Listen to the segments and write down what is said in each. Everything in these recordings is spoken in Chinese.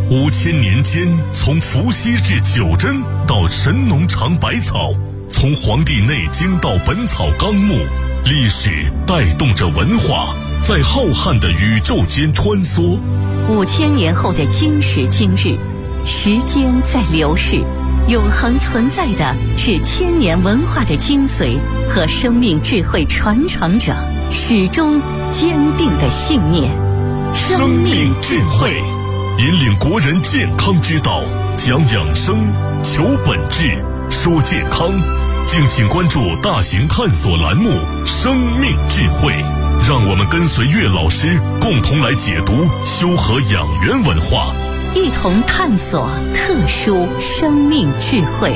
5000年间，从伏羲至九针到神农尝百草，从《黄帝内经》到《本草纲目》，历史带动着文化，在浩瀚的宇宙间穿梭。 5000年后的今时今日，时间在流逝，永恒存在的是千年文化的精髓和生命智慧传承者始终坚定的信念。 生命智慧引领国人健康之道，讲养生，求本质，说健康。敬请关注大型探索栏目《生命智慧》，让我们跟随岳老师共同来解读修和养元文化， 一同探索特殊生命智慧。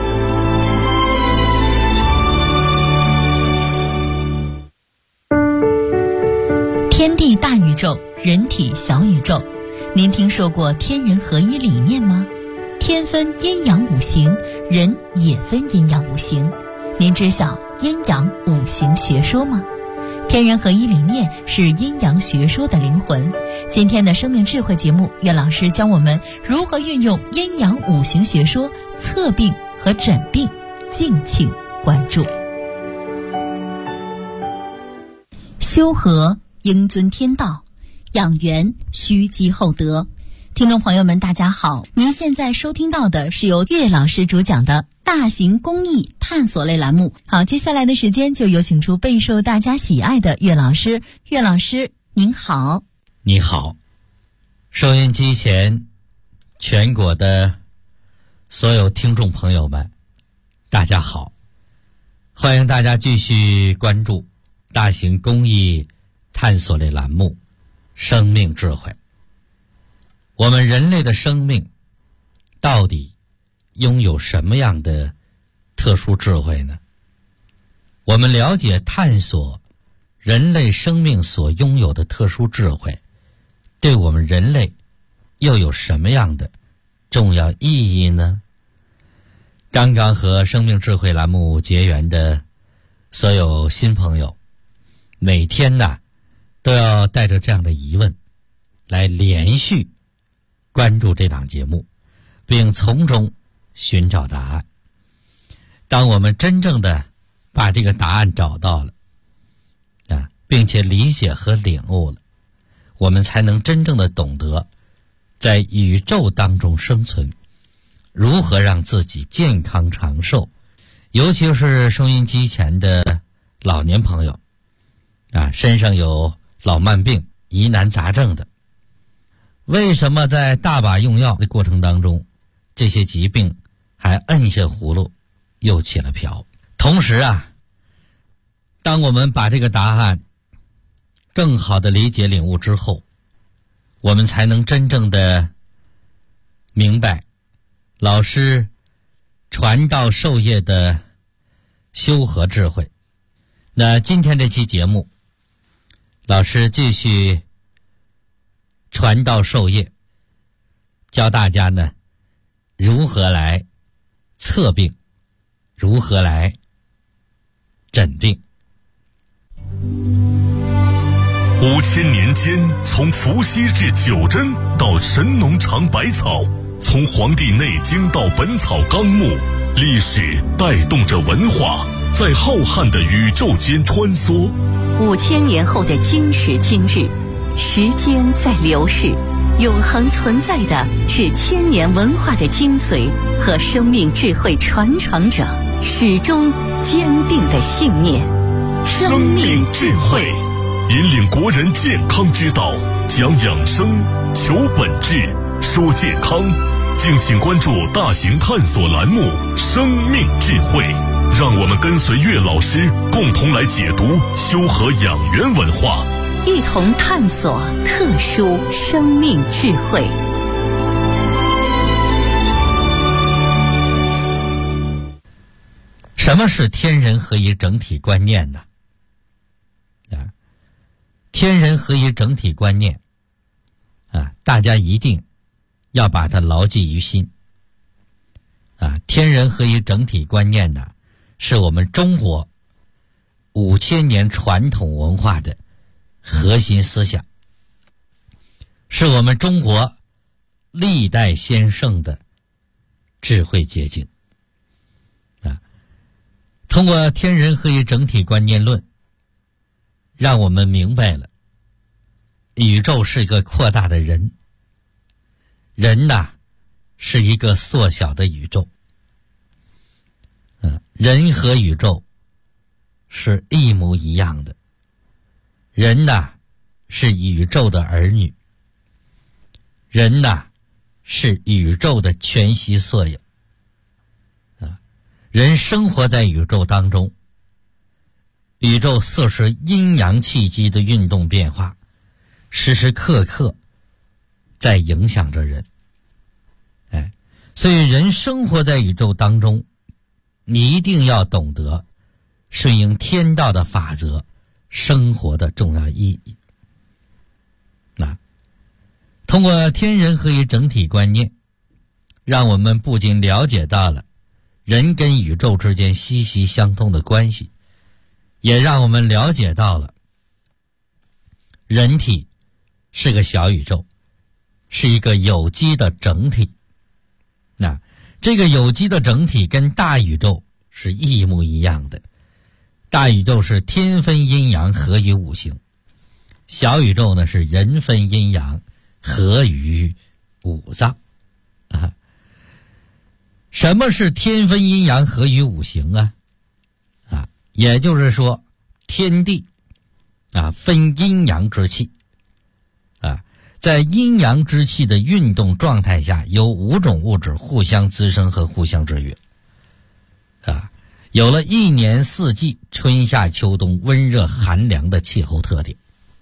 天地大宇宙，人体小宇宙。您听说过天人合一理念吗？天分阴阳五行，人也分阴阳五行。您知晓阴阳五行学说吗？天人合一理念是阴阳学说的灵魂。今天的生命智慧节目，岳老师教我们如何运用阴阳五行学说测病和诊病，敬请关注。修和应遵天道，养元须积厚德。听众朋友们大家好，您现在收听到的是由岳老师主讲的大型公益探索类栏目。好，接下来的时间就有请出备受大家喜爱的岳老师。岳老师您好。 你好，收音机前全国的所有听众朋友们大家好，欢迎大家继续关注大型公益探索类栏目生命智慧。我们人类的生命到底拥有什么样的特殊智慧呢？我们了解探索人类生命所拥有的特殊智慧，对我们人类又有什么样的重要意义呢？刚刚和生命智慧栏目结缘的所有新朋友，每天呢都要带着这样的疑问来连续关注这档节目，并从中寻找答案。当我们真正的把这个答案找到了并且理解和领悟了，我们才能真正的懂得在宇宙当中生存，如何让自己健康长寿。尤其是收音机前的老年朋友身上有老慢病、疑难杂症的，为什么在大把用药的过程当中，这些疾病还摁下葫芦又起了瓢？同时当我们把这个答案更好的理解领悟之后，我们才能真正的明白老师传道授业的修和智慧。那今天这期节目，老师继续传道授业，教大家呢如何来测病，如何来诊病。 5000年间，从伏羲至九针到神农尝百草，从《黄帝内经》到《本草纲目》，历史带动着文化，在浩瀚的宇宙间穿梭。 5000年后的今时今日，时间在流逝，永恒存在的是千年文化的精髓和生命智慧传承者始终坚定的信念。 生命智慧引领国人健康之道，讲养生，求本质，说健康。敬请关注大型探索栏目《生命智慧》，让我们跟随岳老师共同来解读修和养元文化， 一同探索特殊生命智慧。 什么是天人合一整体观念呢？天人合一整体观念大家一定要把它牢记于心天人合一整体观念呢，是我们中国5000年传统文化的核心思想，是我们中国历代先圣的智慧结晶啊。通过天人合一整体观念论，让我们明白了宇宙是个扩大的人，人呐是一个缩小的宇宙。人和宇宙是一模一样的，人呐是宇宙的儿女，人呐是宇宙的全息缩影人生活在宇宙当中，宇宙色是阴阳气机的运动变化，时时刻刻在影响着人。所以人生活在宇宙当中，你一定要懂得顺应天道的法则生活的重要意义。通过天人合一整体观念，让我们不仅了解到了人跟宇宙之间息息相通的关系，也让我们了解到了人体是个小宇宙，是一个有机的整体。这个有机的整体跟大宇宙是一模一样的，大宇宙是天分阴阳合于五行，小宇宙呢是人分阴阳合于五脏什么是天分阴阳合于五行也就是说天地分阴阳之气在阴阳之气的运动状态下，有5种物质互相滋生和互相制约有了一年四季春夏秋冬温热寒凉的气候特点。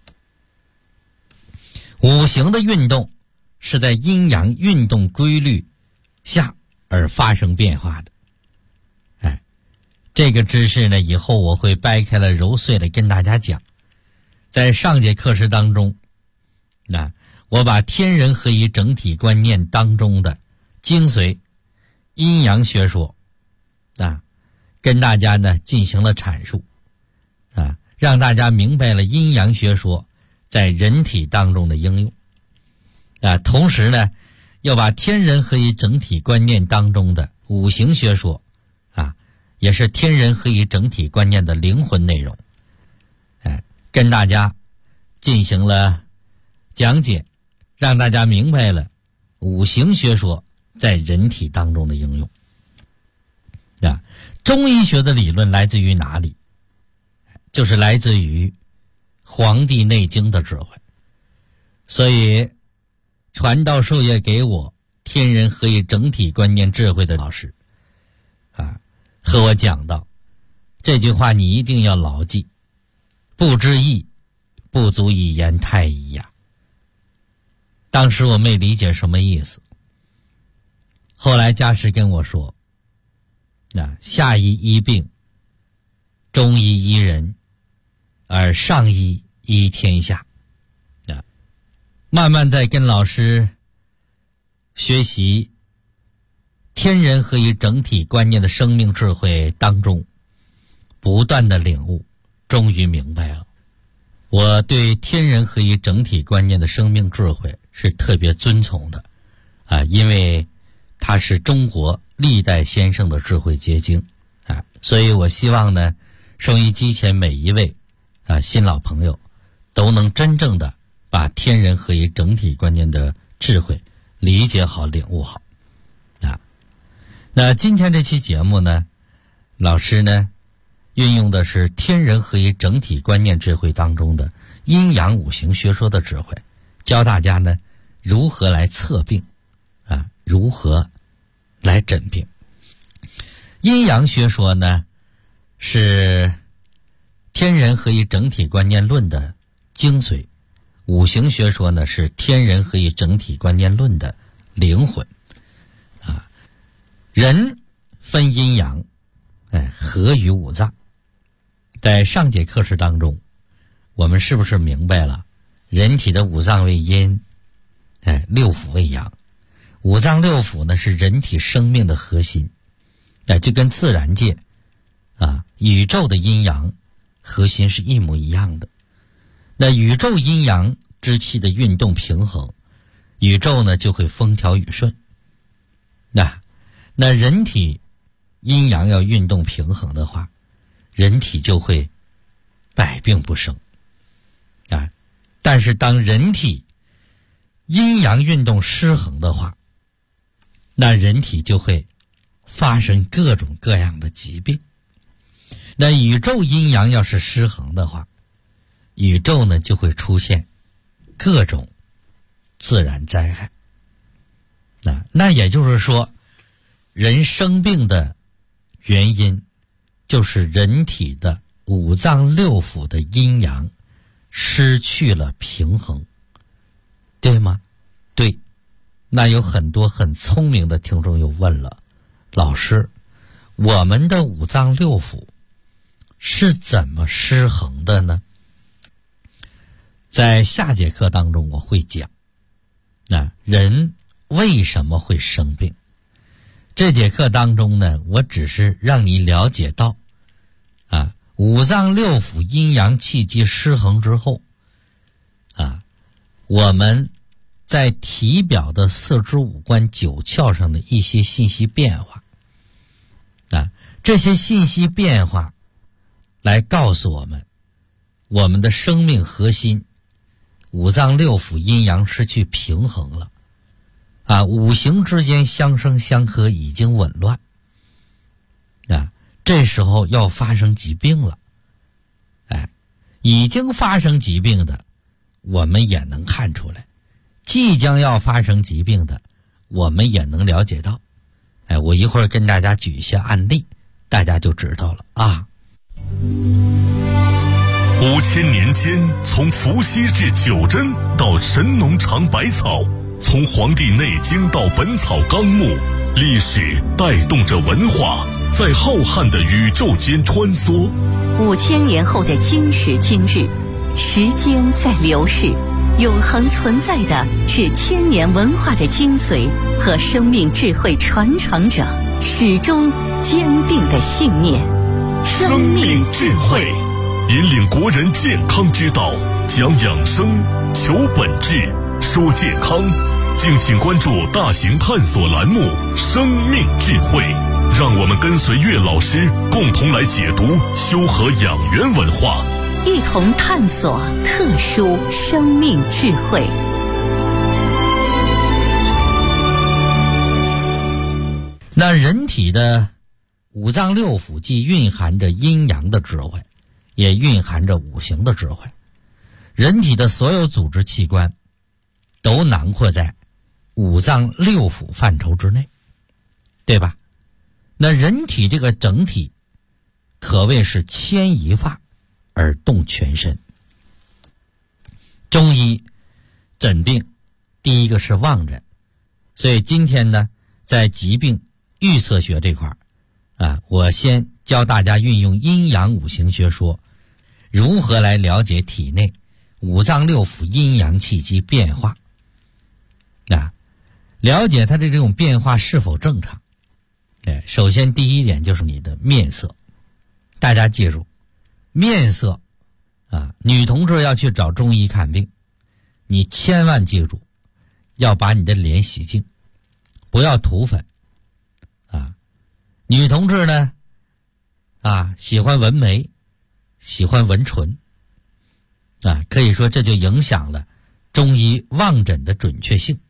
五行的运动是在阴阳运动规律下而发生变化的。这个知识呢，以后我会掰开了揉碎了跟大家讲。在上节课时当中，我把天人合一整体观念当中的精髓阴阳学说跟大家呢进行了阐述让大家明白了阴阳学说在人体当中的应用同时呢要把天人合一整体观念当中的五行学说也是天人合一整体观念的灵魂内容跟大家进行了讲解，让大家明白了五行学说在人体当中的应用中医学的理论来自于哪里？就是来自于《黄帝内经》的智慧。所以传道授业给我天人合一整体观念智慧的老师和我讲到这句话，你一定要牢记，不知义不足以言太医当时我没理解什么意思，后来家师跟我说下医医病，中医医人，而上医医天下慢慢在跟老师学习天人合一整体观念的生命智慧当中，不断的领悟，终于明白了。我对天人合一整体观念的生命智慧是特别尊崇的因为它是中国历代先生的智慧结晶所以我希望呢收音机前每一位新老朋友都能真正的把天人合一整体观念的智慧理解好领悟好那今天这期节目呢，老师呢运用的是天人合一整体观念智慧当中的阴阳五行学说的智慧，教大家呢如何来测病如何来诊病。阴阳学说呢是天人合一整体观念论的精髓，五行学说呢是天人合一整体观念论的灵魂人分阴阳合于五脏。在上节课时当中，我们是不是明白了人体的五脏为阴六腑为阳？五脏六腑呢是人体生命的核心就跟自然界宇宙的阴阳核心是一模一样的。那宇宙阴阳之气的运动平衡宇宙呢就会风调雨顺。那人体阴阳要运动平衡的话，人体就会百病不生啊。但是当人体阴阳运动失衡的话，那人体就会发生各种各样的疾病。那宇宙阴阳要是失衡的话，宇宙呢就会出现各种自然灾害。那也就是说，人生病的原因就是人体的五脏六腑的阴阳失去了平衡，对吗？对。那有很多很聪明的听众又问了，老师，我们的五脏六腑是怎么失衡的呢？在下节课当中我会讲人为什么会生病。这节课当中呢，我只是让你了解到五脏六腑阴阳气机失衡之后我们在体表的四肢五官九窍上的一些信息变化这些信息变化来告诉我们，我们的生命核心五脏六腑阴阳失去平衡了五行之间相生相克已经紊乱这时候要发生疾病了已经发生疾病的我们也能看出来，即将要发生疾病的我们也能了解到我一会儿跟大家举一些案例，大家就知道了 5000年间，从伏羲至九针到神农尝百草，从《黄帝内经》到《本草纲目》，历史带动着文化，在浩瀚的宇宙间穿梭。 5000年后的今时今日，时间在流逝，永恒存在的是千年文化的精髓和生命智慧传承者始终坚定的信念。 生命智慧引领国人健康之道，讲养生，求本质，说健康。敬请关注大型探索栏目《生命智慧》，让我们跟随岳老师共同来解读修和养元文化， 一同探索特殊生命智慧。 那人体的五脏六腑既蕴含着阴阳的智慧，也蕴含着五行的智慧。人体的所有组织器官都囊括在五脏六腑范畴之内，对吧？那人体这个整体可谓是牵一发而动全身。中医诊病第一个是望诊，所以今天呢，在疾病预测学这块我先教大家运用阴阳五行学说，如何来了解体内五脏六腑阴阳气机变化了解它的这种变化是否正常。首先第一点就是你的面色，大家记住，面色女同志要去找中医看病，你千万记住要把你的脸洗净，不要涂粉女同志呢喜欢纹眉，喜欢纹唇可以说这就影响了中医望诊的准确性。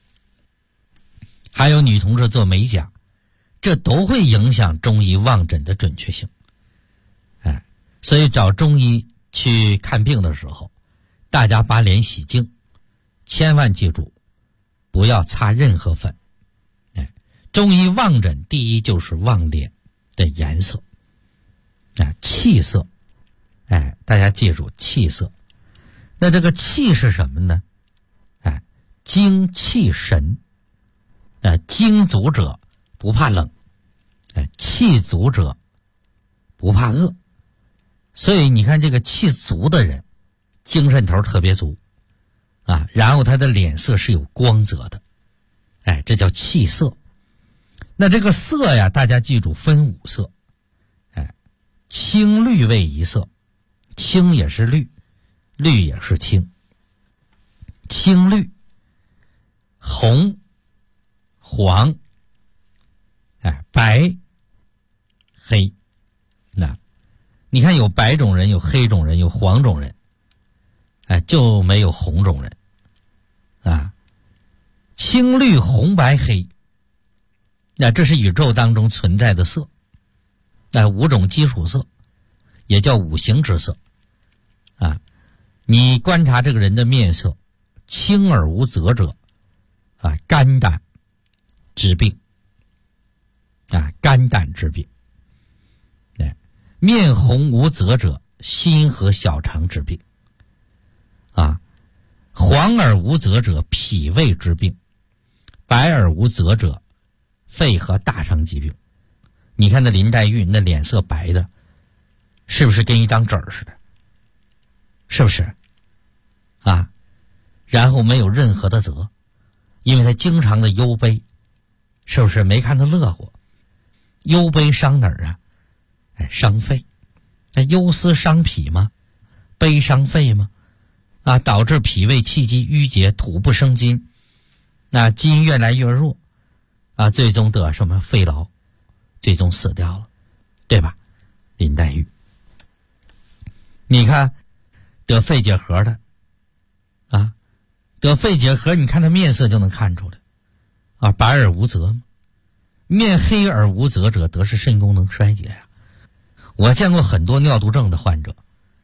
还有女同志做美甲，这都会影响中医望诊的准确性。所以找中医去看病的时候，大家把脸洗净，千万记住不要擦任何粉。中医望诊第一就是望脸的颜色气色。大家记住气色。那这个气是什么呢？精气神。精足者不怕冷，气足者不怕饿。所以你看这个气足的人精神头特别足然后他的脸色是有光泽的，这叫气色。那这个色呀，大家记住分5色，青绿为一色，青也是绿，绿也是青。青绿红、黄、白、黑。那你看有白种人，有黑种人，有黄种人，就没有红种人啊。青绿红白黑，那这是宇宙当中存在的色，五种基础色，也叫五行之色啊。你观察这个人的面色，青而无泽者肝胆之病肝胆之病。面红无泽者，心和小肠之病黄而无泽者，脾胃之病。白而无泽者，肺和大肠疾病。你看那林黛玉那脸色白的，是不是跟一张纸似的？是不是然后没有任何的泽，因为他经常的忧悲，是不是？没看他乐活。忧悲伤哪儿伤肺。忧思伤脾吗？悲伤肺吗？导致脾胃气机郁结，土不生金，筋越来越弱最终得什么肺痨，最终死掉了，对吧？林黛玉。你看得肺结核的得肺结核，你看他面色就能看出来白而无泽吗？面黑而无泽者，得是肾功能衰竭我见过很多尿毒症的患者，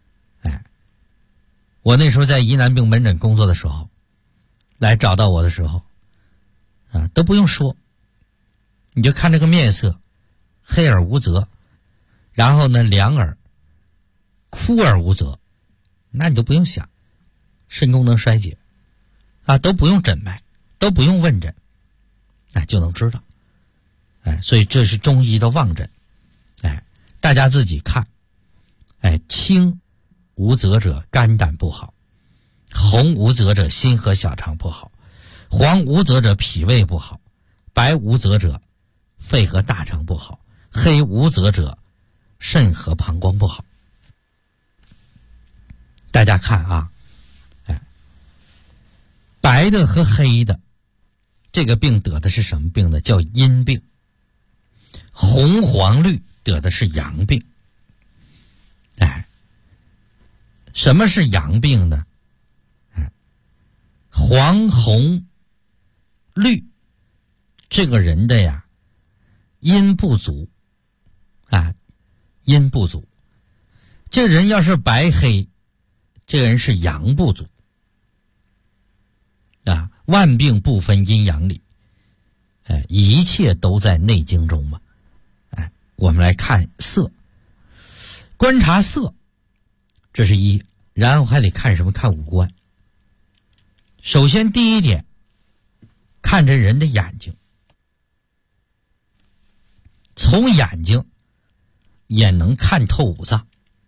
我那时候在疑难病门诊工作的时候，来找到我的时候都不用说，你就看这个面色，黑而无泽，然后呢两耳枯而无泽，那你都不用想，肾功能衰竭都不用诊脉，都不用问诊就能知道所以这是中医的望诊大家自己看青无泽者肝胆不好，红无泽者心和小肠不好，黄无泽者脾胃不好，白无泽者肺和大肠不好，黑无泽者肾和膀胱不好。大家看白的和黑的这个病得的是什么病呢？叫阴病。红黄绿得的是阳病。什么是阳病呢？黄红绿这个人的阴不足阴不足。这人要是白黑，这个人是阳不足万病不分阴阳里一切都在内经中嘛我们来看色，观察色，这是一，然后还得看什么？看五官。首先第一点，看这人的眼睛，从眼睛也能看透五脏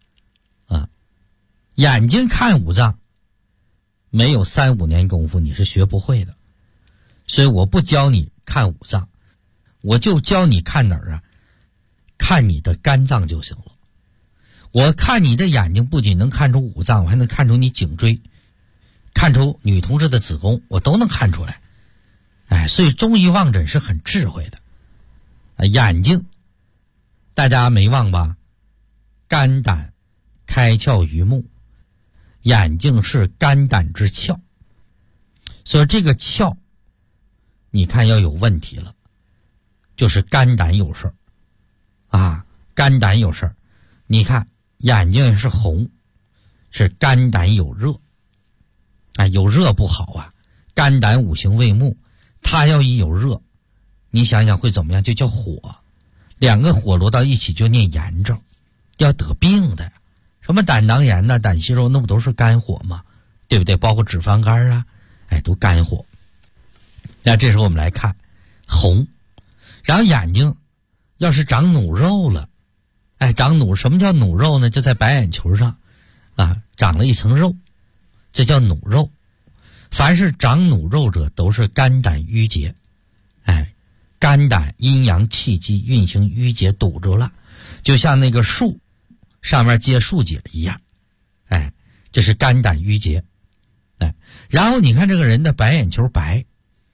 眼睛看五脏没有3-5年功夫你是学不会的，所以我不教你看五脏，我就教你看哪儿看你的肝脏就行了。我看你的眼睛不仅能看出五脏，我还能看出你颈椎，看出女同志的子宫，我都能看出来所以中医望诊是很智慧的眼睛大家没忘吧？肝胆开窍于目，眼睛是肝胆之窍，所以这个窍你看要有问题了，就是肝胆有事肝胆有事。你看眼睛是红，是肝胆有热有热不好肝胆五行为木，它要一有热，你想想会怎么样？就叫火，两个火落到一起就念炎症，要得病的。什么胆囊炎胆息肉，那不都是肝火吗？对不对？包括脂肪肝都肝火。那这时候我们来看红，然后眼睛要是长努肉了长努，什么叫努肉呢？就在白眼球上长了一层肉，这叫努肉。凡是长努肉者都是肝胆郁结肝胆阴阳气机运行郁结堵住了，就像那个树上面结树结一样这是肝胆郁结然后你看这个人的白眼球白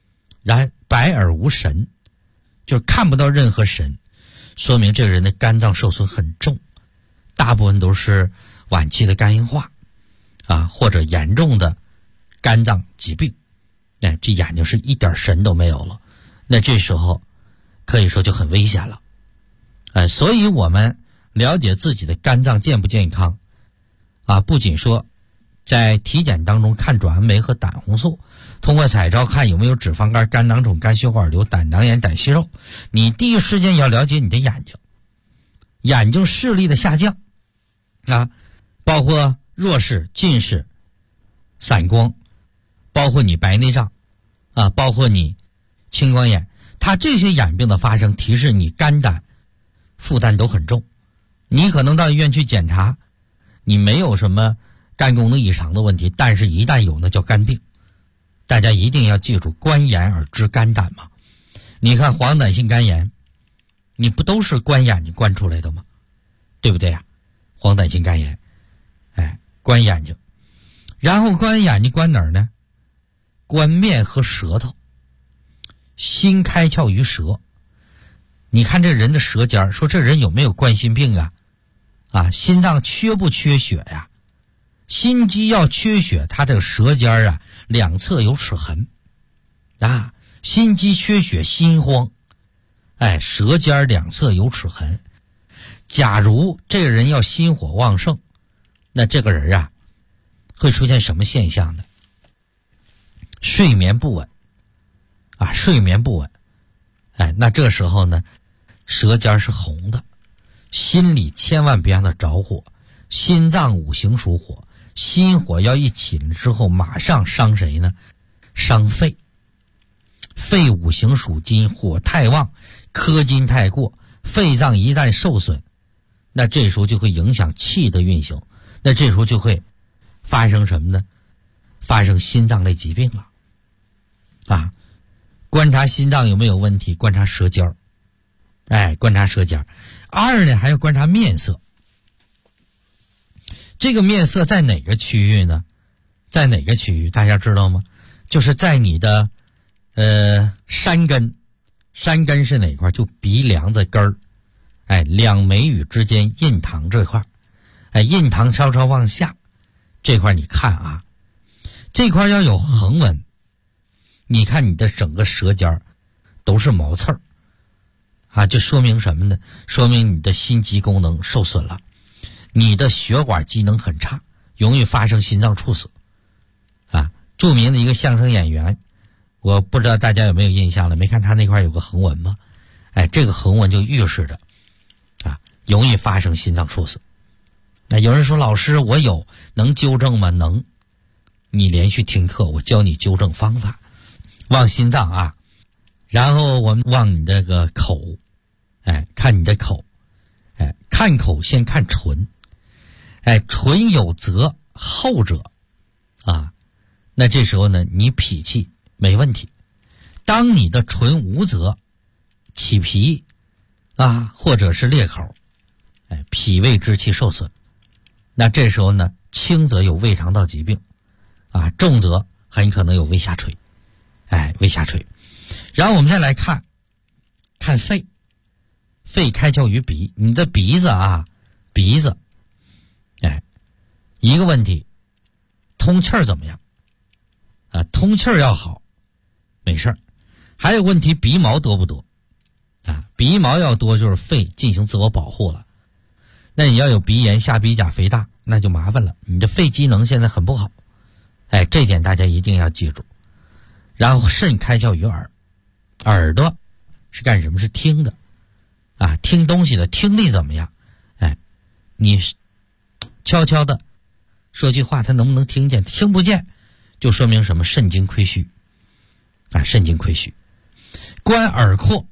白而无神，就是看不到任何神，说明这个人的肝脏受损很重，大部分都是晚期的肝硬化啊，或者严重的肝脏疾病。这眼睛是一点神都没有了，那这时候可以说就很危险了。所以我们了解自己的肝脏健不健康啊，不仅说在体检当中看转氨酶和胆红素，通过彩超看有没有脂肪肝、肝囊肿、肝血管瘤、胆囊炎、胆息肉，你第一时间要了解你的眼睛，眼睛视力的下降啊，包括弱视、近视、散光，包括你白内障啊，包括你青光眼，它这些眼病的发生提示你肝胆负担都很重。你可能到医院去检查，你没有什么肝功能异常的问题，但是一旦有那叫肝病。大家一定要记住，观眼而知肝胆嘛。你看黄疸性肝炎，你不都是观眼睛观出来的吗？对不对呀？黄疸性肝炎，观眼睛，然后观眼睛观哪儿呢？观面和舌头。心开窍于舌，你看这人的舌尖，说这人有没有冠心病啊？心脏缺不缺血呀？心肌要缺血，他这个舌尖两侧有齿痕啊，心肌缺血心慌，舌尖两侧有齿痕。假如这个人要心火旺盛，那这个人会出现什么现象呢？睡眠不稳睡眠不稳，那这时候呢，舌尖是红的，心里千万别让它着火。心脏五行属火，心火要一起了之后，马上伤谁呢？伤肺。肺五行属金，火太旺，克金太过，肺脏一旦受损，那这时候就会影响气的运行，那这时候就会发生什么呢？发生心脏类疾病了观察心脏有没有问题，观察舌尖观察舌尖。二呢，还要观察面色。这个面色在哪个区域呢？在哪个区域大家知道吗？就是在你的山根。山根是哪块？就鼻梁的根儿，两眉宇之间印堂这块，印堂稍稍往下这块，你看这块要有横纹，你看你的整个舌尖都是毛刺儿就说明什么呢？说明你的心肌功能受损了，你的血管机能很差，容易发生心脏猝死著名的一个相声演员，我不知道大家有没有印象了，没看他那块有个横纹吗？这个横纹就预示着容易发生心脏猝死。那有人说，老师我有，能纠正吗？能，你连续听课，我教你纠正方法。望心脏然后我们望你这个口，看你的口，看口先看唇，唇有泽厚者那这时候呢，你脾气没问题。当你的唇无泽，起皮或者是裂口，脾胃之气受损，那这时候呢，轻则有胃肠道疾病重则很可能有胃下垂，胃下垂。然后我们再来看肺，肺开窍于鼻，你的鼻子鼻子一个问题，通气儿怎么样通气儿要好，没事儿。还有问题，鼻毛多不多鼻毛要多，就是肺进行自我保护了。那你要有鼻炎、下鼻甲肥大，那就麻烦了，你的肺机能现在很不好这点大家一定要记住。然后肾开窍于耳，耳朵是干什么？是听的听东西的，听力怎么样？你悄悄的说句话，他能不能听见？听不见就说明什么？肾精亏虚肾精亏虚。观耳廓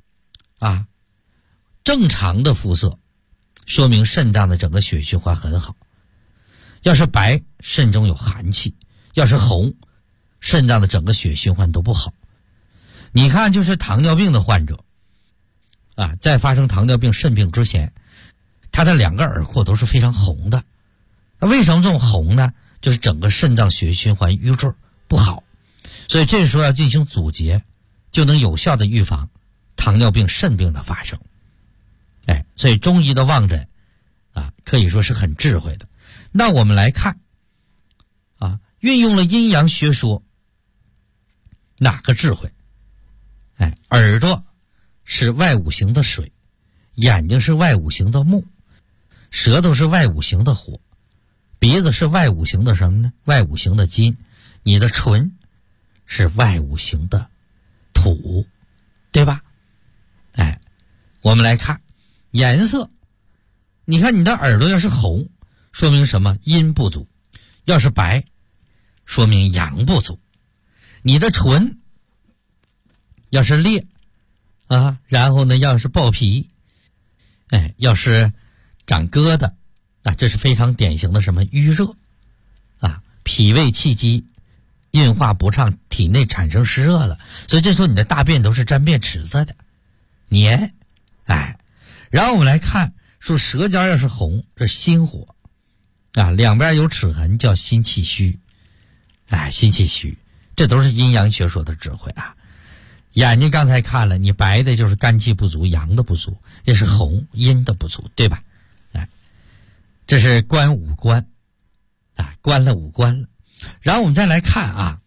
正常的肤色说明肾脏的整个血循环很好，要是白，肾中有寒气；要是红，肾脏的整个血循环都不好。你看，就是糖尿病的患者在发生糖尿病肾病之前，他的两个耳廓都是非常红的。那为什么这种红呢？就是整个肾脏血循环瘀滞不好，所以这时候要进行阻结就能有效的预防糖尿病、肾病的发生。所以中医的望诊可以说是很智慧的。那我们来看运用了阴阳学说，哪个智慧？耳朵是外五行的水，眼睛是外五行的木，舌头是外五行的火，鼻子是外五行的什么呢？外五行的金，你的唇是外五行的土，对吧？我们来看颜色，你看你的耳朵要是红，说明什么？阴不足；要是白，说明阳不足。你的唇要是裂然后呢要是爆皮，要是长疙瘩，这是非常典型的什么？淤热脾胃气机运化不畅，体内产生湿热了，所以这时候你的大便都是沾便池子的黏。然后我们来看说舌尖要是红，这心火两边有齿痕叫心气虚，心气虚，这都是阴阳学说的智慧眼睛刚才看了，你白的就是肝气不足，阳的不足，这是红阴的不足，对吧？这是观五官观了五官了。然后我们再来看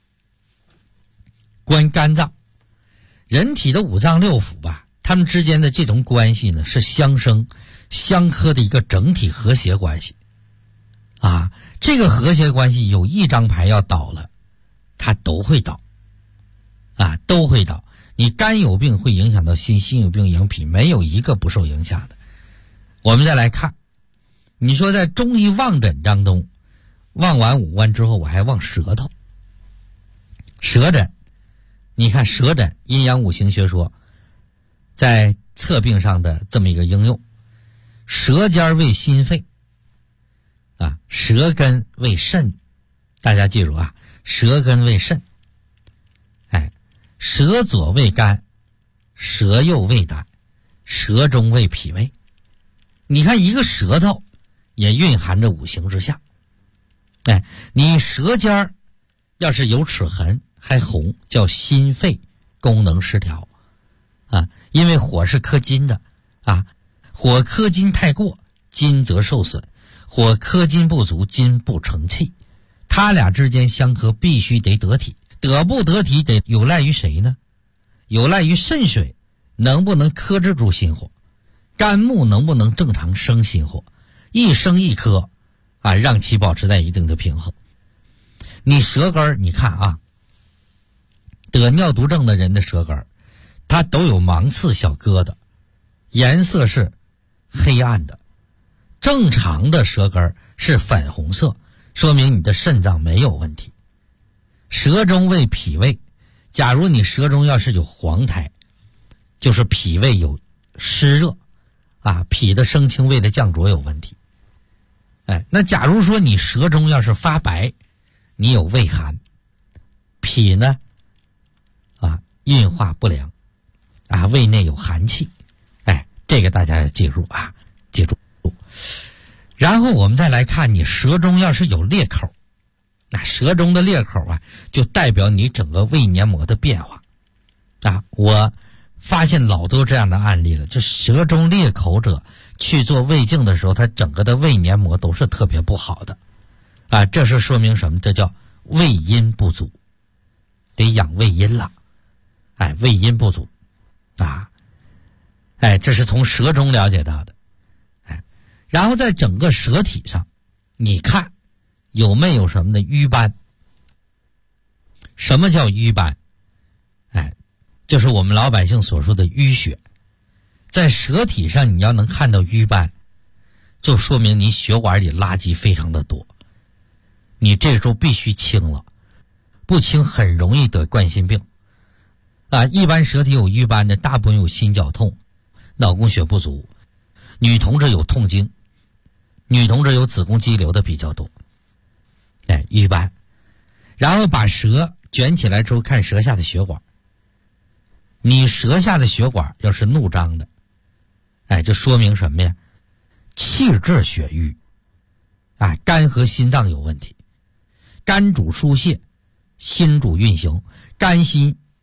观肝脏。人体的五脏六腑它们之间的这种关系呢，是相生相克的一个整体和谐关系这个和谐关系有一张牌要倒了，它都会倒都会倒。你肝有病会影响到心，心有病影响脾，没有一个不受影响的。我们再来看，你说在中医望诊当中，望完五官之后我还望舌头。舌诊，你看舌诊阴阳五行学说在测病上的这么一个应用。舌尖为心肺舌根为肾，大家记住舌根为肾，舌左为肝，舌右为胆，舌中为脾胃。你看一个舌头也蕴含着五行之象。你舌尖要是有齿痕还红，叫心肺功能失调因为火是克金的火克金太过，金则受损；火克金不足，金不成气。它俩之间相克，必须得得体。得不得体得有赖于谁呢？有赖于肾水能不能克制住心火，肝木能不能正常生心火，一生一克让其保持在一定的平衡。你舌根你看得尿毒症的人的舌根它都有芒刺小疙瘩，颜色是黑暗的。正常的舌根是粉红色，说明你的肾脏没有问题。舌中为脾胃，假如你舌中要是有黄苔，就是脾胃有湿热脾的生清胃的降浊有问题。那假如说你舌中要是发白，你有胃寒，脾呢运化不良胃内有寒气。这个大家要记住记住。然后我们再来看你舌中要是有裂口，那舌中的裂口就代表你整个胃黏膜的变化我发现老多这样的案例了，就舌中裂口者去做胃镜的时候，他整个的胃黏膜都是特别不好的这是说明什么？这叫胃阴不足，得养胃阴了胃阴不足这是从舌中了解到的然后在整个舌体上，你看有没有什么的瘀斑？什么叫瘀斑？就是我们老百姓所说的淤血。在舌体上你要能看到瘀斑，就说明你血管里垃圾非常的多，你这时候必须清了，不清很容易得冠心病一般舌体有瘀斑的大部分有心绞痛、脑供血不足，女同志有痛经，女同志有子宫肌瘤的比较多瘀斑。然后把舌卷起来之后，看舌下的血管，你舌下的血管要是怒张的这说明什么呀？气滞血瘀肝和心脏有问题。肝主疏泄，心主运行，肝心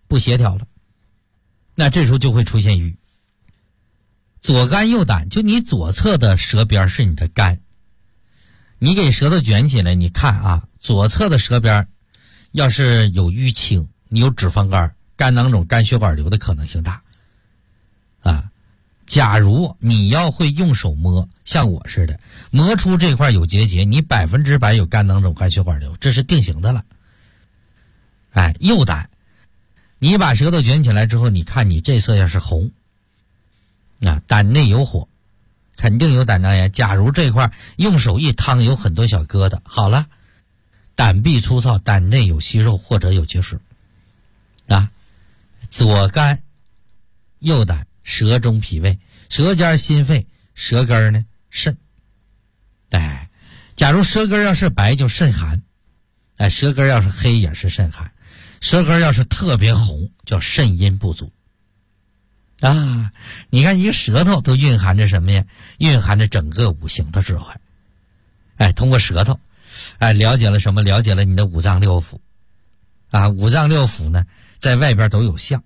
不协调了，那这时候就会出现瘀。左肝右胆，就你左侧的舌边是你的肝，你给舌头卷起来，你看啊，左侧的舌边要是有淤青，你有脂肪肝、肝囊肿、肝血管瘤的可能性大啊。假如你要会用手摸，像我似的摸出这块有结节，你100%有肝囊肿、肝血管瘤，这是定型的了。哎，右胆，你把舌头卷起来之后，你看你这侧要是红啊，胆内有火，肯定有胆囊炎。假如这块用手一烫有很多小疙瘩，好了，胆壁粗糙，胆内有息肉或者有结石啊。左肝右胆，舌中脾胃，舌尖心肺，舌根呢肾。哎，假如舌根要是白就肾寒，哎，舌根要是黑也是肾寒，舌根要是特别红叫肾阴不足啊。你看一个舌头都蕴含着什么呀？蕴含着整个五行的智慧。哎，通过舌头哎，了解了什么？了解了你的五脏六腑啊。五脏六腑呢在外边都有象。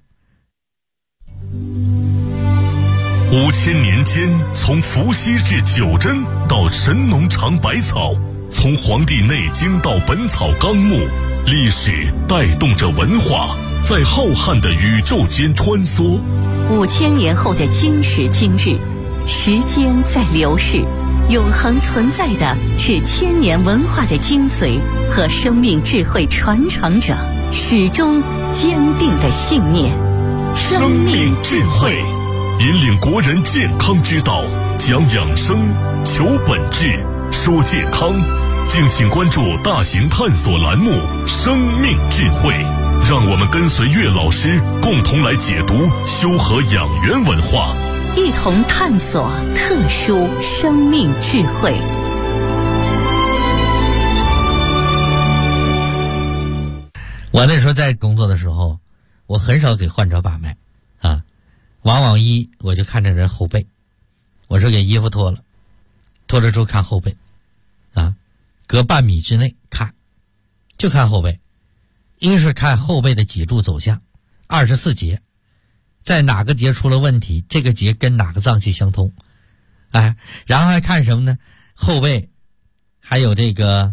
5000年间，从伏羲至九针到神农尝百草，从《黄帝内经》到《本草纲目》，历史带动着文化，在浩瀚的宇宙间穿梭。 5000年后的今时今日，时间在流逝，永恒存在的是千年文化的精髓和生命智慧传承者始终坚定的信念。 生命智慧引领国人健康之道，讲养生，求本质，说健康。敬请关注大型探索栏目《生命智慧》，让我们跟随岳老师共同来解读修和养元文化， 一同探索特殊生命智慧。 我那时候在工作的时候，我很少给患者把脉啊，往往我就看这人后背，我说给衣服脱了，脱了之后看后背啊，隔半米之内看，就看后背。一是看后背的脊柱走向，24节，在哪个节出了问题，这个节跟哪个脏器相通，哎，然后还看什么呢？后背还有这个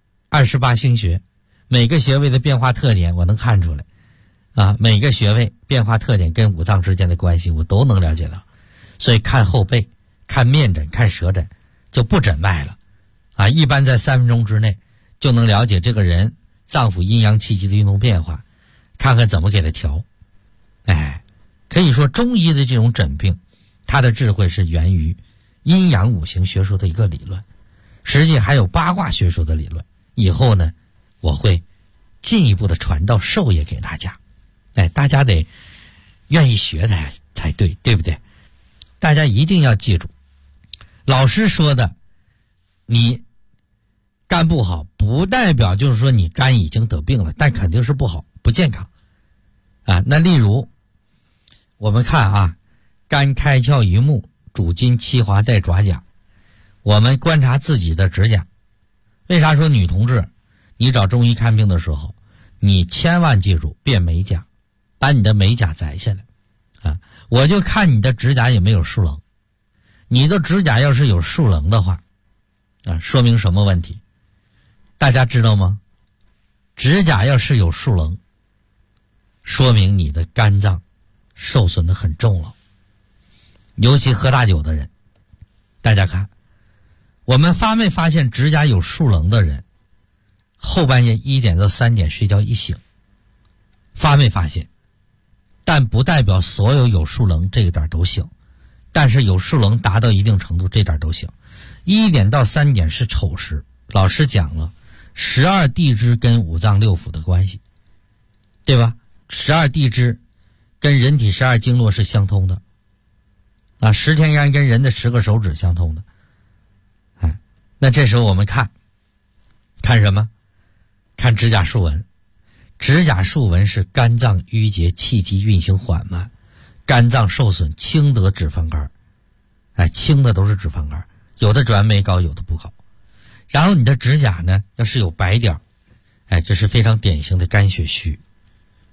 28星穴，每个穴位的变化特点我能看出来啊，每个穴位变化特点跟五脏之间的关系我都能了解到。所以看后背、看面诊、看舌诊就不诊脉了啊，一般在3分钟之内就能了解这个人脏腑阴阳气机的运动变化，看看怎么给他调。哎，可以说中医的这种诊病，它的智慧是源于阴阳五行学说的一个理论，实际还有八卦学说的理论。以后呢，我会进一步的传到授业给大家。哎，大家得愿意学才对，对不对？大家一定要记住，老师说的，你肝不好不代表就是说你肝已经得病了，但肯定是不好不健康啊。那例如我们看啊，肝开窍于目，主筋七华带爪甲，我们观察自己的指甲。为啥说女同志你找中医看病的时候，你千万记住辨美甲，把你的美甲摘下来啊！我就看你的指甲有没有竖棱，你的指甲要是有竖棱的话啊，说明什么问题？大家知道吗？指甲要是有竖棱，说明你的肝脏受损的很重了。尤其喝大酒的人，大家看，我们发没发现指甲有竖棱的人，后半夜1点到3点睡觉一醒，发没发现？但不代表所有竖棱这一点都行，但是有竖棱达到一定程度这点都行。1点到3点是丑时，老师讲了12地支跟五脏六腑的关系，对吧？12地支跟人体12经络是相通的啊，10天干跟人的10个手指相通的。哎，那这时候我们看什么？看指甲竖纹。指甲竖纹是肝脏淤结，气机运行缓慢，肝脏受损，轻得脂肪肝。哎，轻的都是脂肪肝，有的转酶高，有的不高。然后你的指甲呢，要是有白点，哎，这是非常典型的肝血虚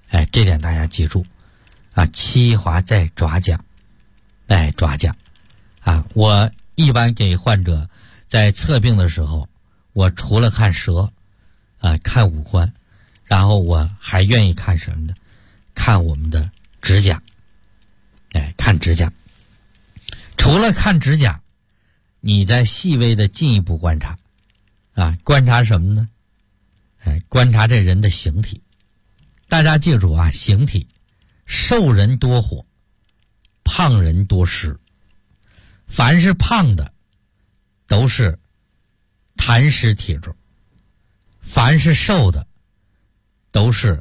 这点大家记住啊，七华在爪甲，爪甲啊，我一般给患者在测病的时候，我除了看舌啊，看五官，然后我还愿意看什么呢？看我们的指甲，看指甲。除了看指甲，你再细微的进一步观察啊，观察什么呢？观察这人的形体。大家记住啊，形体，瘦人多火，胖人多湿。凡是胖的都是痰湿体质，凡是瘦的都是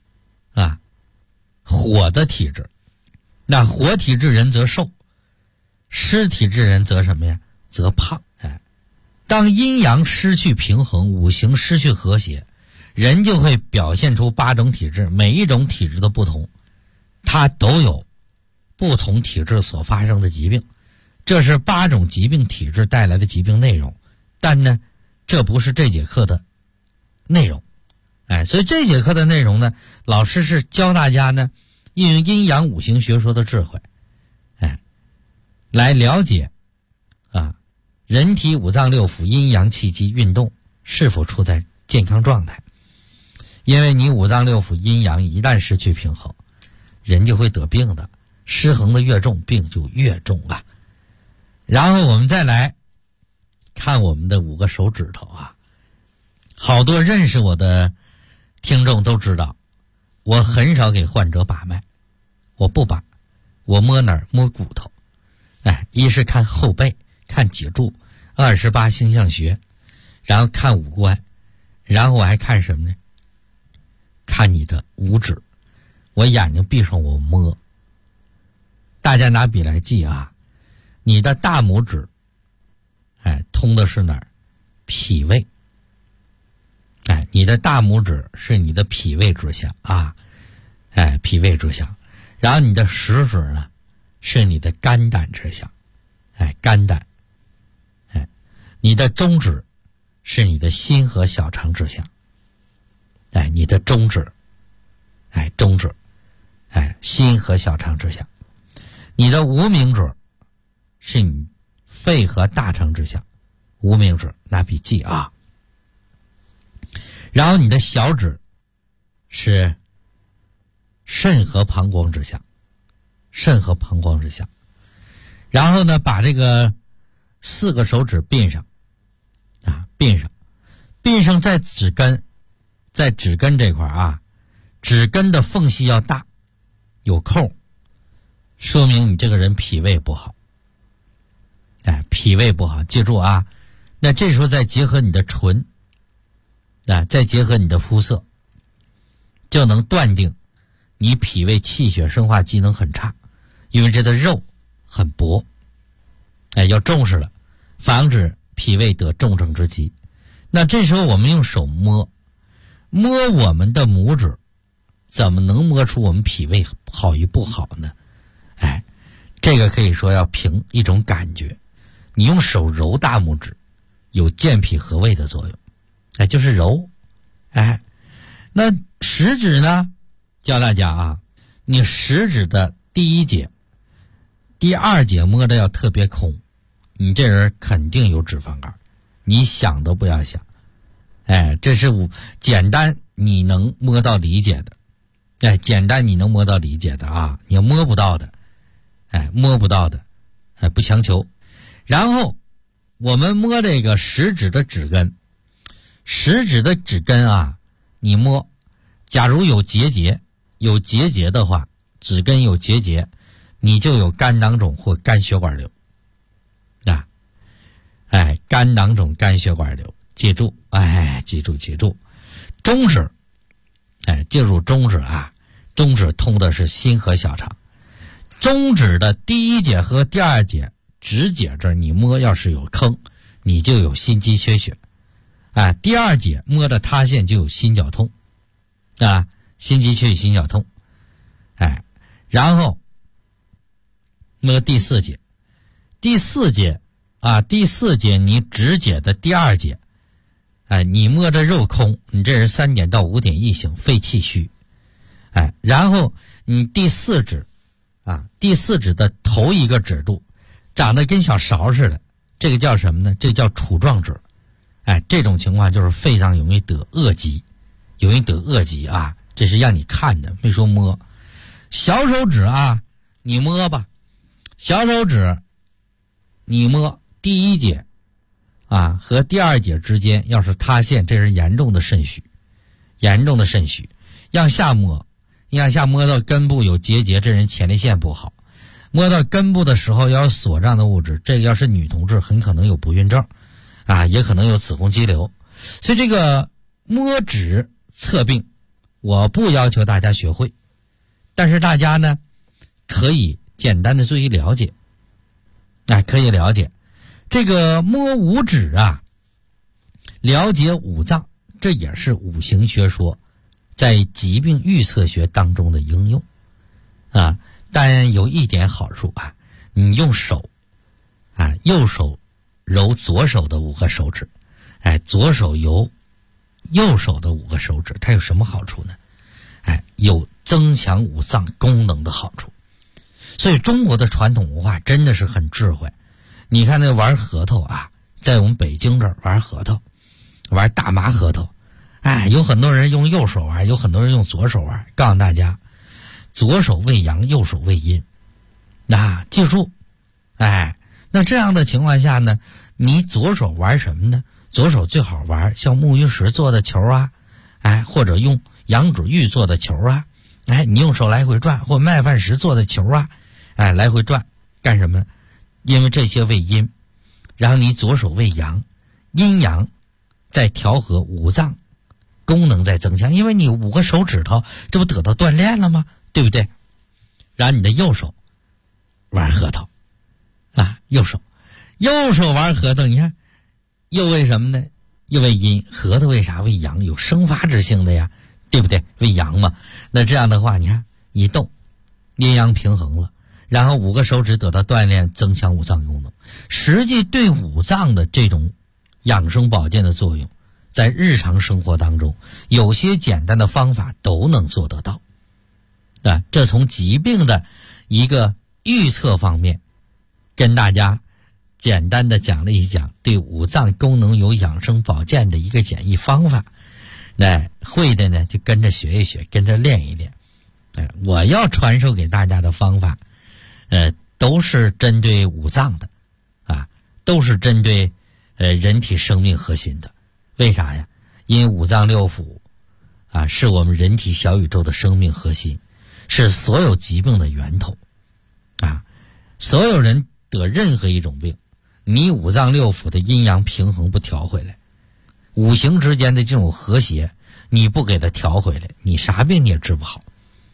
火的体质。那火体质人则瘦，湿体质人则什么呀？则胖。当阴阳失去平衡，五行失去和谐，人就会表现出8种体质，每一种体质的不同，它都有不同体质所发生的疾病。这是8种疾病体质带来的疾病内容，但呢，这不是这节课的内容。所以这节课的内容呢，老师是教大家呢，运用阴阳五行学说的智慧，来了解人体五脏六腑阴阳气机运动是否处在健康状态。因为你五脏六腑阴阳一旦失去平衡，人就会得病的，失衡的越重，病就越重啊。然后我们再来看我们的5个手指头啊，好多认识我的听众都知道，我很少给患者把脉，我不把，我摸哪儿？摸骨头。一是看后背，看脊柱，28星象学，然后看五官，然后我还看什么呢？看你的五指。我眼睛闭上，我摸。大家拿笔来记啊，你的大拇指通的是哪儿？脾胃。你的大拇指是你的脾胃之象啊，脾胃之象。然后你的食指呢，是你的肝胆之象，肝胆。你的中指是你的心和小肠之象，你的中指，中指，心和小肠之象。你的无名指是你肺和大肠之象，无名指拿笔记啊。然后你的小指是肾和膀胱之象，肾和膀胱之象。然后呢，把这个4个手指并上并上在指根，在指根这块啊，指根的缝隙要大，有空，说明你这个人脾胃不好。脾胃不好，记住啊。那这时候再结合你的唇，再结合你的肤色，就能断定你脾胃气血生化机能很差，因为这的肉很薄。要重视了，防止脾胃得重症之疾。那这时候我们用手摸我们的拇指，怎么能摸出我们脾胃好与不好呢？这个可以说要凭一种感觉。你用手揉大拇指，有健脾和胃的作用，就是揉。那食指呢，教大家啊，你食指的第1节、第2节摸的要特别空，你这人肯定有脂肪肝，你想都不要想。这是简单你能摸到理解的，简单你能摸到理解的啊，你摸不到的，摸不到的，不强求。然后我们摸这个食指的指根，食指的指根啊，你摸，假如有结节的话，指根有结节，你就有肝囊肿或肝血管瘤。肝囊肿、肝血管瘤，记住，记住。中指，记住中指啊，中指通的是心和小肠。中指的第1节和第2节指节这儿你摸，要是有坑，你就有心肌缺血。第2节摸着塌陷就有心绞痛，心肌缺血、心绞痛。然后摸第4节，第4节你指节的第2节，你摸着肉空，你这人3点到5点异形，肺气虚。 然后你第4指第4指的头一个指肚长得跟小勺似的，这个叫什么呢？这个叫杵状指。这种情况就是肺上容易得恶疾，这是让你看的，没说摸。小手指你摸吧，小手指你摸第1节和第2节之间要是塌陷，这是严重的肾虚，向下摸到根部有结节，这人前列腺不好。摸到根部的时候要有锁胀的物质，这个要是女同志很可能有不孕症也可能有子宫肌瘤。所以这个摸指测病我不要求大家学会，但是大家呢可以简单的做一了解。可以了解这个摸五指了解五脏，这也是五行学说在疾病预测学当中的应用但有一点好处你用手右手揉左手的5个手指，左手揉右手的5个手指，它有什么好处呢？有增强五脏功能的好处。所以中国的传统文化真的是很智慧。你看那玩核桃在我们北京这儿玩核桃，玩大麻核桃，有很多人用右手玩，有很多人用左手玩。告诉大家，左手为阳，右手为阴。记住，那这样的情况下呢，你左手玩什么呢？左手最好玩像木鱼石做的球或者用羊脂玉做的球你用手来回转，或麦饭石做的球来回转，干什么？因为这些为阴，然后你左手为阳，阴阳在调和，五脏功能在增强，因为你5个手指头，这不得到锻炼了吗？对不对？然后你的右手玩核桃右手玩核桃，你看又为什么呢？又为阴，核桃为啥？为阳，有生发之性的呀，对不对？为阳嘛。那这样的话，你看一动，阴阳平衡了，然后5个手指得到锻炼，增强五脏功能。实际对五脏的这种养生保健的作用，在日常生活当中，有些简单的方法都能做得到。这从疾病的一个预测方面，跟大家简单的讲了一讲对五脏功能有养生保健的一个简易方法。会的呢就跟着学一学，跟着练一练。我要传授给大家的方法都是针对五脏的都是针对人体生命核心的。为啥呀？因为五脏六腑是我们人体小宇宙的生命核心，是所有疾病的源头所有人得任何一种病，你五脏六腑的阴阳平衡不调回来，五行之间的这种和谐你不给它调回来，你啥病你也治不好。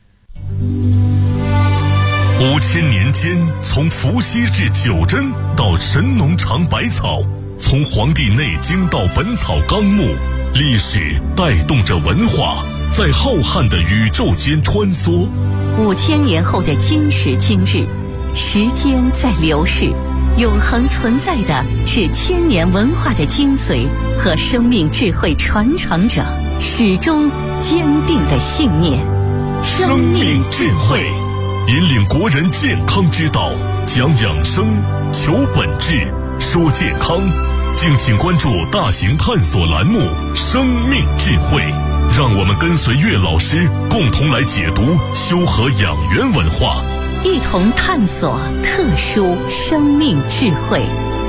5000年间，从伏羲至九针到神农尝百草，从《黄帝内经》到《本草纲目》，历史带动着文化在浩瀚的宇宙间穿梭。 5000年后的今时今日，时间在流逝，永恒存在的是千年文化的精髓和生命智慧传承者始终坚定的信念。 生命智慧引领国人健康之道，讲养生，求本质，说健康。敬请关注大型探索栏目《生命智慧》，让我们跟随岳老师共同来解读修和养元文化， 一同探索特殊生命智慧。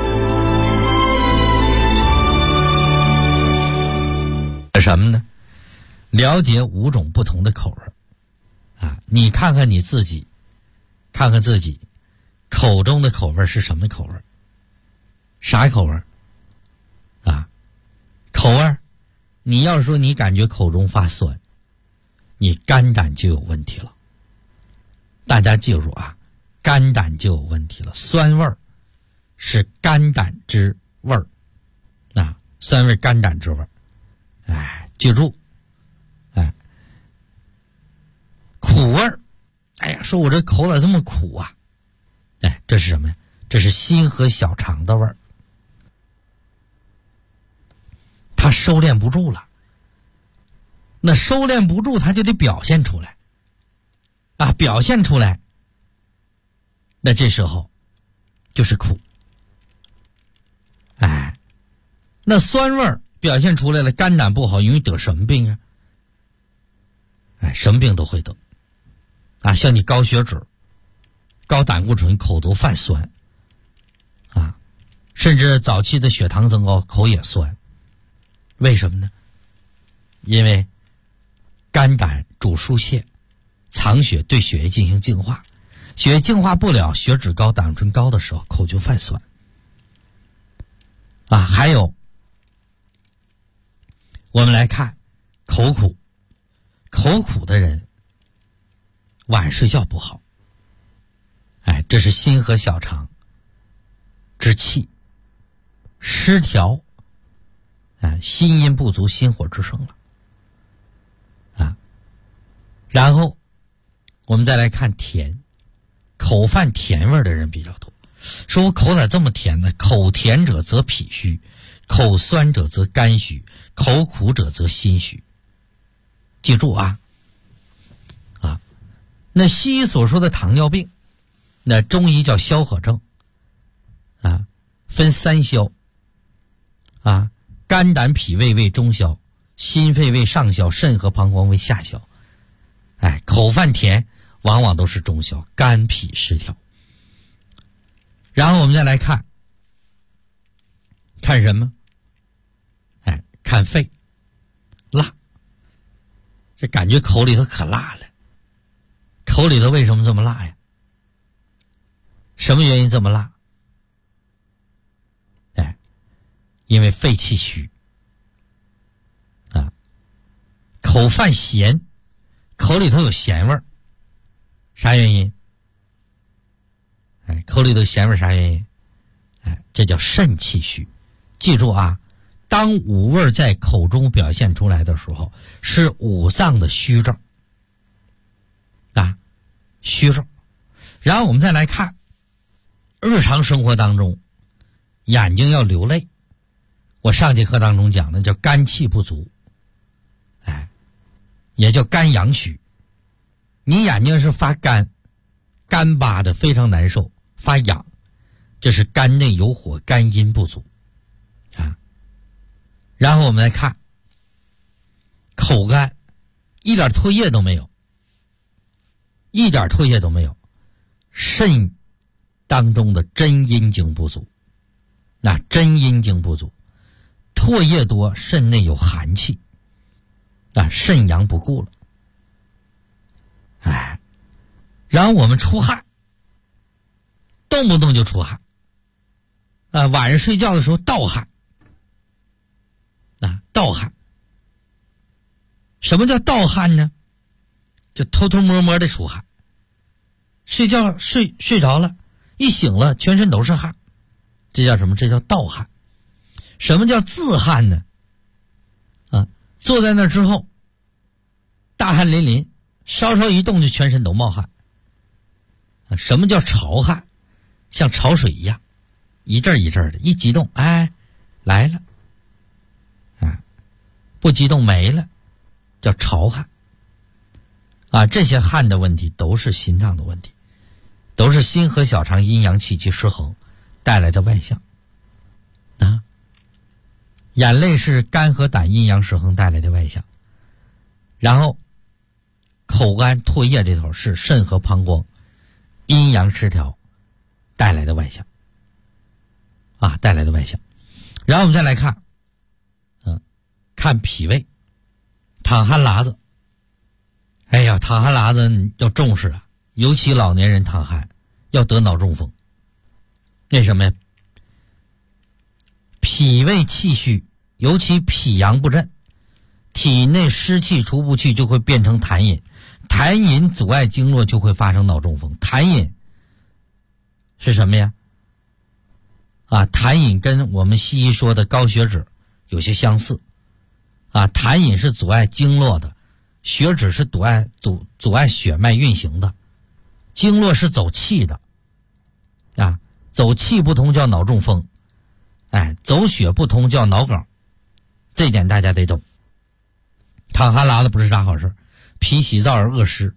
什么呢？了解5种不同的口味你看看你自己，看看自己口中的口味是什么口味？啥口味口味，你要说你感觉口中发酸，你肝胆就有问题了。大家记住肝胆就有问题了。酸味是肝胆之味酸味肝胆之味记住苦味说我这口咋这么苦这是什么呀？这是心和小肠的味儿，它收敛不住了。那收敛不住，它就得表现出来表现出来，那这时候就是苦。那酸味表现出来了，肝胆不好，容易得什么病啊？什么病都会得像你高血脂、高胆固醇，口都泛酸甚至早期的血糖增高，口也酸。为什么呢？因为肝胆主疏泄，藏血，对血液进行净化，血液净化不了，血脂高、胆固醇高的时候，口就泛酸还有我们来看口苦，口苦的人晚上睡觉不好，这是心和小肠之气失调，心阴不足，心火之盛了然后我们再来看甜，口泛甜味的人比较多。说我口咋这么甜呢？口甜者则脾虚，口酸者则肝虚，口苦者则心虚。记住那西医所说的糖尿病，那中医叫消渴症分三消肝胆脾胃为中消，心肺为上消，肾和膀胱为下消。口泛甜往往都是中消，肝脾失调。然后我们再来看什么？看肺，辣，这感觉口里头可辣了。口里头为什么这么辣呀？什么原因这么辣？因为肺气虚口泛咸，口里头有咸味儿，啥原因？口里头咸味啥原因？这叫肾气虚。记住当五味在口中表现出来的时候，是五脏的虚症虚症。然后我们再来看日常生活当中，眼睛要流泪。我上节课当中讲的叫肝气不足，也叫肝阳虚。你眼睛是发干巴的，非常难受，发痒，这是肝内有火，肝阴不足然后我们来看口干，一点唾液都没有，肾当中的真阴经不足。真阴经不足，唾液多，肾内有寒气肾阳不顾了。然后我们出汗，动不动就出汗晚上睡觉的时候盗汗盗汗。什么叫盗汗呢？就偷偷摸摸的出汗。睡觉睡着了，一醒了全身都是汗，这叫什么？这叫盗汗。什么叫自汗呢？坐在那之后大汗淋漓，稍稍一动就全身都冒汗。什么叫潮汗？像潮水一样，一阵一阵的，一激动来了不激动没了，叫潮汗这些汗的问题都是心脏的问题，都是心和小肠阴阳气机失衡带来的外象眼泪是肝和胆阴阳失衡带来的外象，然后口干唾液这头是肾和膀胱阴阳失调带来的外象然后我们再来看看脾胃，淌汗喇子。淌汗喇子要重视尤其老年人淌汗要得脑中风。为什么呀？脾胃气虚，尤其脾阳不振，体内湿气除不去，就会变成痰饮，痰饮阻碍经络，就会发生脑中风。痰饮是什么呀？痰饮跟我们西医说的高血脂有些相似痰饮是阻碍经络的，血脂是阻碍血脉运行的，经络是走气的走气不通叫脑中风，走血不通叫脑梗，这点大家得懂。淌汗喇子不是啥好事，脾喜燥而恶湿，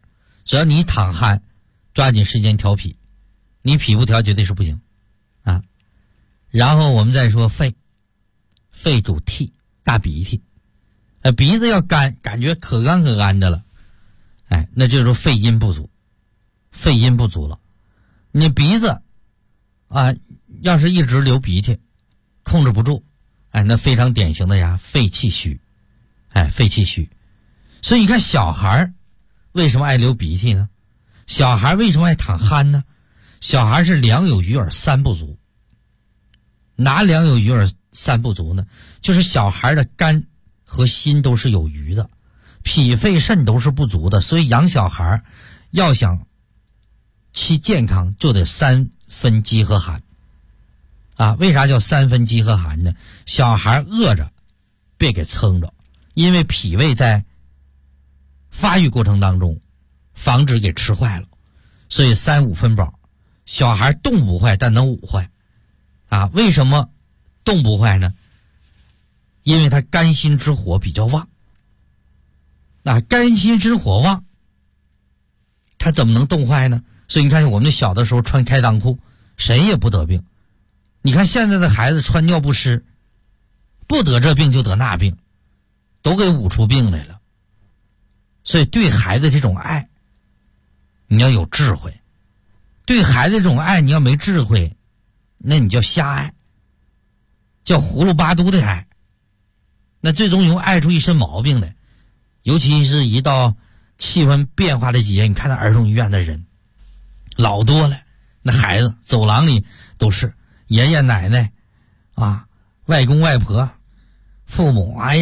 只要你淌汗，抓紧时间调脾，你脾不调绝对是不行啊。然后我们再说肺，肺主涕，大鼻涕，鼻子要干，感觉可干可干的了，那就是说肺阴不足，肺阴不足了。你鼻子要是一直流鼻涕，控制不住，那非常典型的呀，肺气虚，肺气虚。所以你看小孩为什么爱流鼻涕呢？小孩为什么爱淌汗呢？小孩是两有余而三不足。哪两有余而三不足呢？就是小孩的肝和心都是有余的，脾肺肾都是不足的，所以养小孩要想其健康，就得三分饥和寒为啥叫三分饥和寒呢？小孩饿着别给撑着，因为脾胃在发育过程当中防止给吃坏了，所以3-5分饱。小孩冻不坏，但能捂坏为什么冻不坏呢？因为他肝心之火比较旺，肝心之火旺，他怎么能冻坏呢？所以你看我们小的时候穿开裆裤，谁也不得病。你看现在的孩子穿尿不湿，不得这病就得那病，都给捂出病来了。所以对孩子这种爱，你要有智慧。对孩子这种爱，你要没智慧，那你叫瞎爱，叫葫芦巴嘟的爱，那最终有爱出一身毛病来。尤其是一到气温变化的季节，你看那儿童医院的人老多了，那孩子走廊里都是爷爷奶奶外公外婆父母，那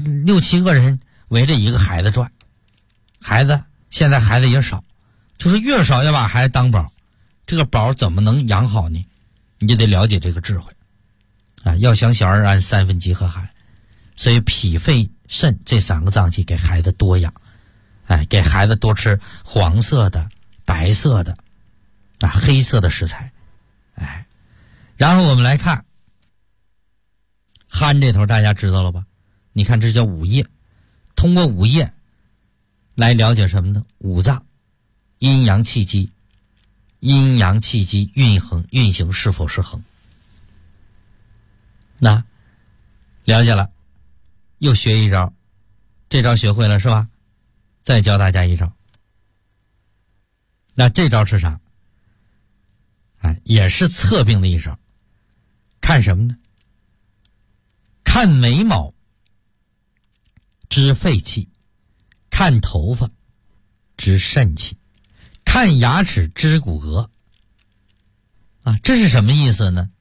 6-7个人围着一个孩子转。现在孩子也少，就是越少要把孩子当宝，这个宝怎么能养好呢？你就得了解这个智慧要想小儿安，三分饥和寒。所以脾肺肾这3个脏器给孩子多养，给孩子多吃黄色的、白色的黑色的食材。然后我们来看寒这头，大家知道了吧？你看这叫五液，通过五液来了解什么呢？五脏阴阳气机，阴阳气机运行是否是恒。那了解了，又学一招，这招学会了是吧？再教大家一招。那这招是啥？也是测病的一招。看什么呢？看眉毛知肺气，看头发知肾气，看牙齿知骨骼这是什么意思呢？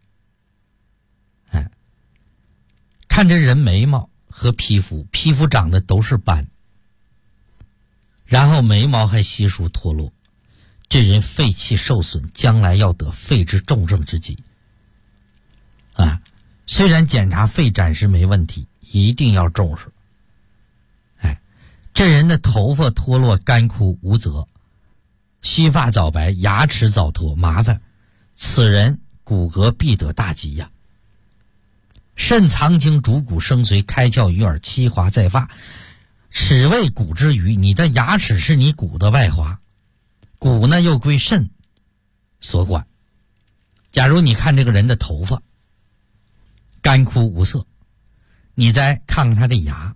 看这人眉毛和皮肤长的都是斑，然后眉毛还稀疏脱落，这人肺气受损，将来要得肺之重症之疾虽然检查肺暂时没问题，一定要重视。这人的头发脱落，干枯无泽，须发早白，牙齿早脱，麻烦，此人骨骼必得大疾呀。肾藏精，主骨生髓，开窍于耳，七华在发，齿为骨之余。你的牙齿是你骨的外华，骨呢又归肾所管。假如你看这个人的头发干枯无色，你再看看他的牙，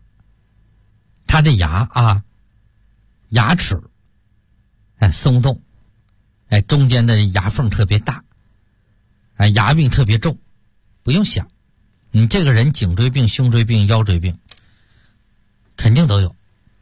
牙齿松动，中间的牙缝特别大，牙病特别重，不用想，你这个人颈椎病、胸椎病、腰椎病肯定都有。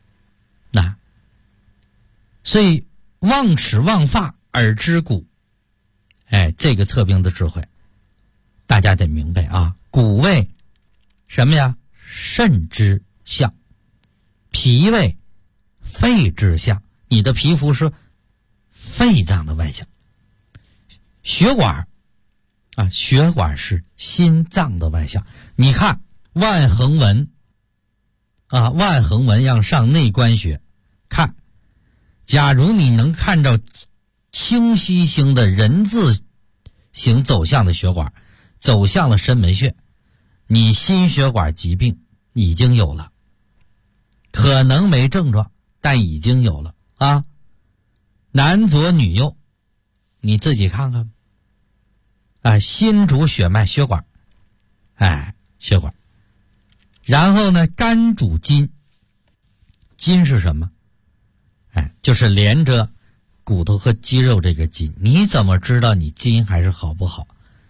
所以望齿望发耳知骨，这个测病的智慧大家得明白骨为什么呀？肾之象，脾为肺之象，你的皮肤是肺脏的外象。血管血管是心脏的外象。你看万横纹万横纹要上内关穴看，假如你能看到清晰型的人字形走向的血管走向了深门穴，你心血管疾病已经有了，可能没症状，但已经有了男左女右，你自己看看。心主血脉血管，血管。然后呢，肝主筋，筋是什么？就是连着骨头和肌肉这个筋。你怎么知道你筋还是好不好？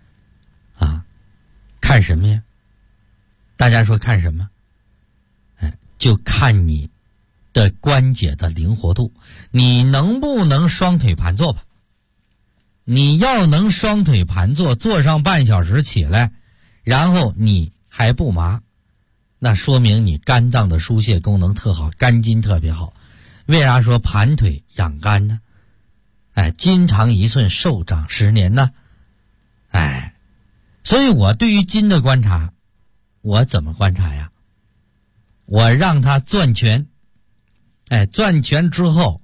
看什么呀？大家说看什么？就看你的关节的灵活度，你能不能双腿盘坐吧？你要能双腿盘坐，坐上半小时起来，然后你还不麻，那说明你肝脏的疏泄功能特好，肝筋特别好。为啥说盘腿养肝呢？筋长1寸，寿长10年呢。所以我对于筋的观察，我怎么观察呀？我让它攥拳，攥拳之后，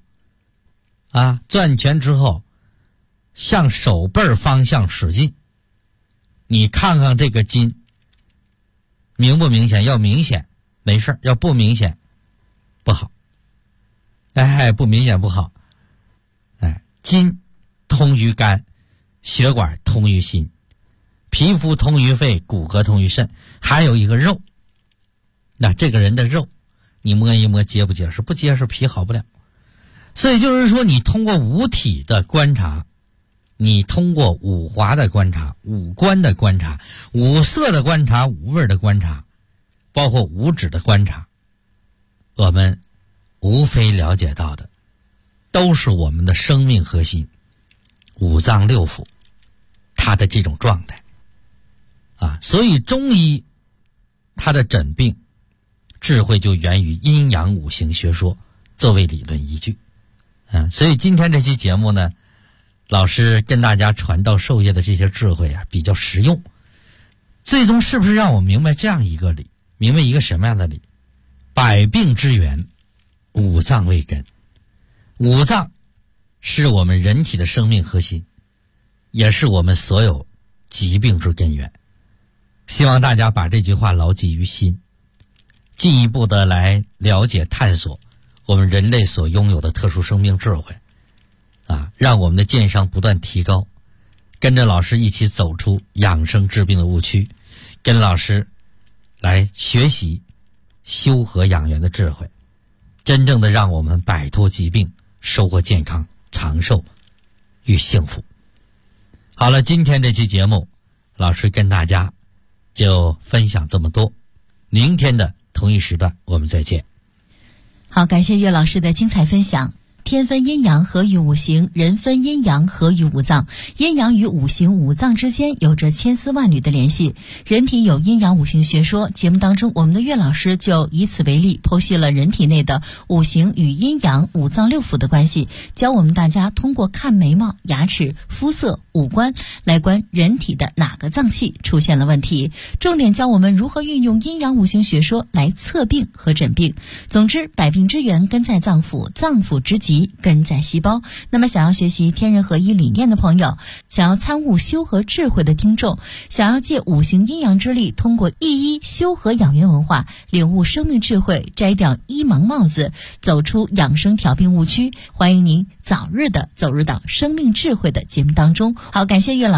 向手背方向使劲。你看看这个筋明不明显？要明显没事，要不明显不好。不明显不好。筋通于肝，血管通于心，皮肤通于肺，骨骼通于肾，还有一个肉。那这个人的肉，你摸一摸结不结实？不结实，皮好不了。所以就是说，你通过五体的观察，你通过五华的观察，五官的观察，五色的观察，五味的观察，包括五指的观察，我们无非了解到的都是我们的生命核心，五脏六腑它的这种状态所以中医它的诊病智慧就源于阴阳五行学说作为理论依据所以今天这期节目呢，老师跟大家传道授业的这些智慧比较实用，最终是不是让我明白这样一个理？明白一个什么样的理？百病之源，五脏为根。五脏是我们人体的生命核心，也是我们所有疾病之根源。希望大家把这句话牢记于心，进一步的来了解探索我们人类所拥有的特殊生命智慧让我们的健商不断提高，跟着老师一起走出养生治病的误区，跟老师来学习修和养元的智慧，真正的让我们摆脱疾病，收获健康、长寿与幸福。好了，今天这期节目老师跟大家就分享这么多，明天的同一时段我们再见。 好，感谢岳老师的精彩分享。天分阴阳合于五行，人分阴阳合于五脏。阴阳与五行五脏之间有着千丝万缕的联系。人体有阴阳五行学说，节目当中我们的岳老师就以此为例，剖析了人体内的五行与阴阳五脏六腑的关系，教我们大家通过看眉毛、牙齿、肤色、五官来观人体的哪个脏器出现了问题，重点教我们如何运用阴阳五行学说来测病和诊病。总之，百病之源根在脏腑，脏腑之疾根在细胞。那么想要学习天人合一理念的朋友，想要参悟修和智慧的听众，想要借五行阴阳之力，通过一修和养元文化领悟生命智慧，摘掉医盲帽子，走出养生调病误区，欢迎您早日的走入到生命智慧的节目当中。好，感谢岳老师。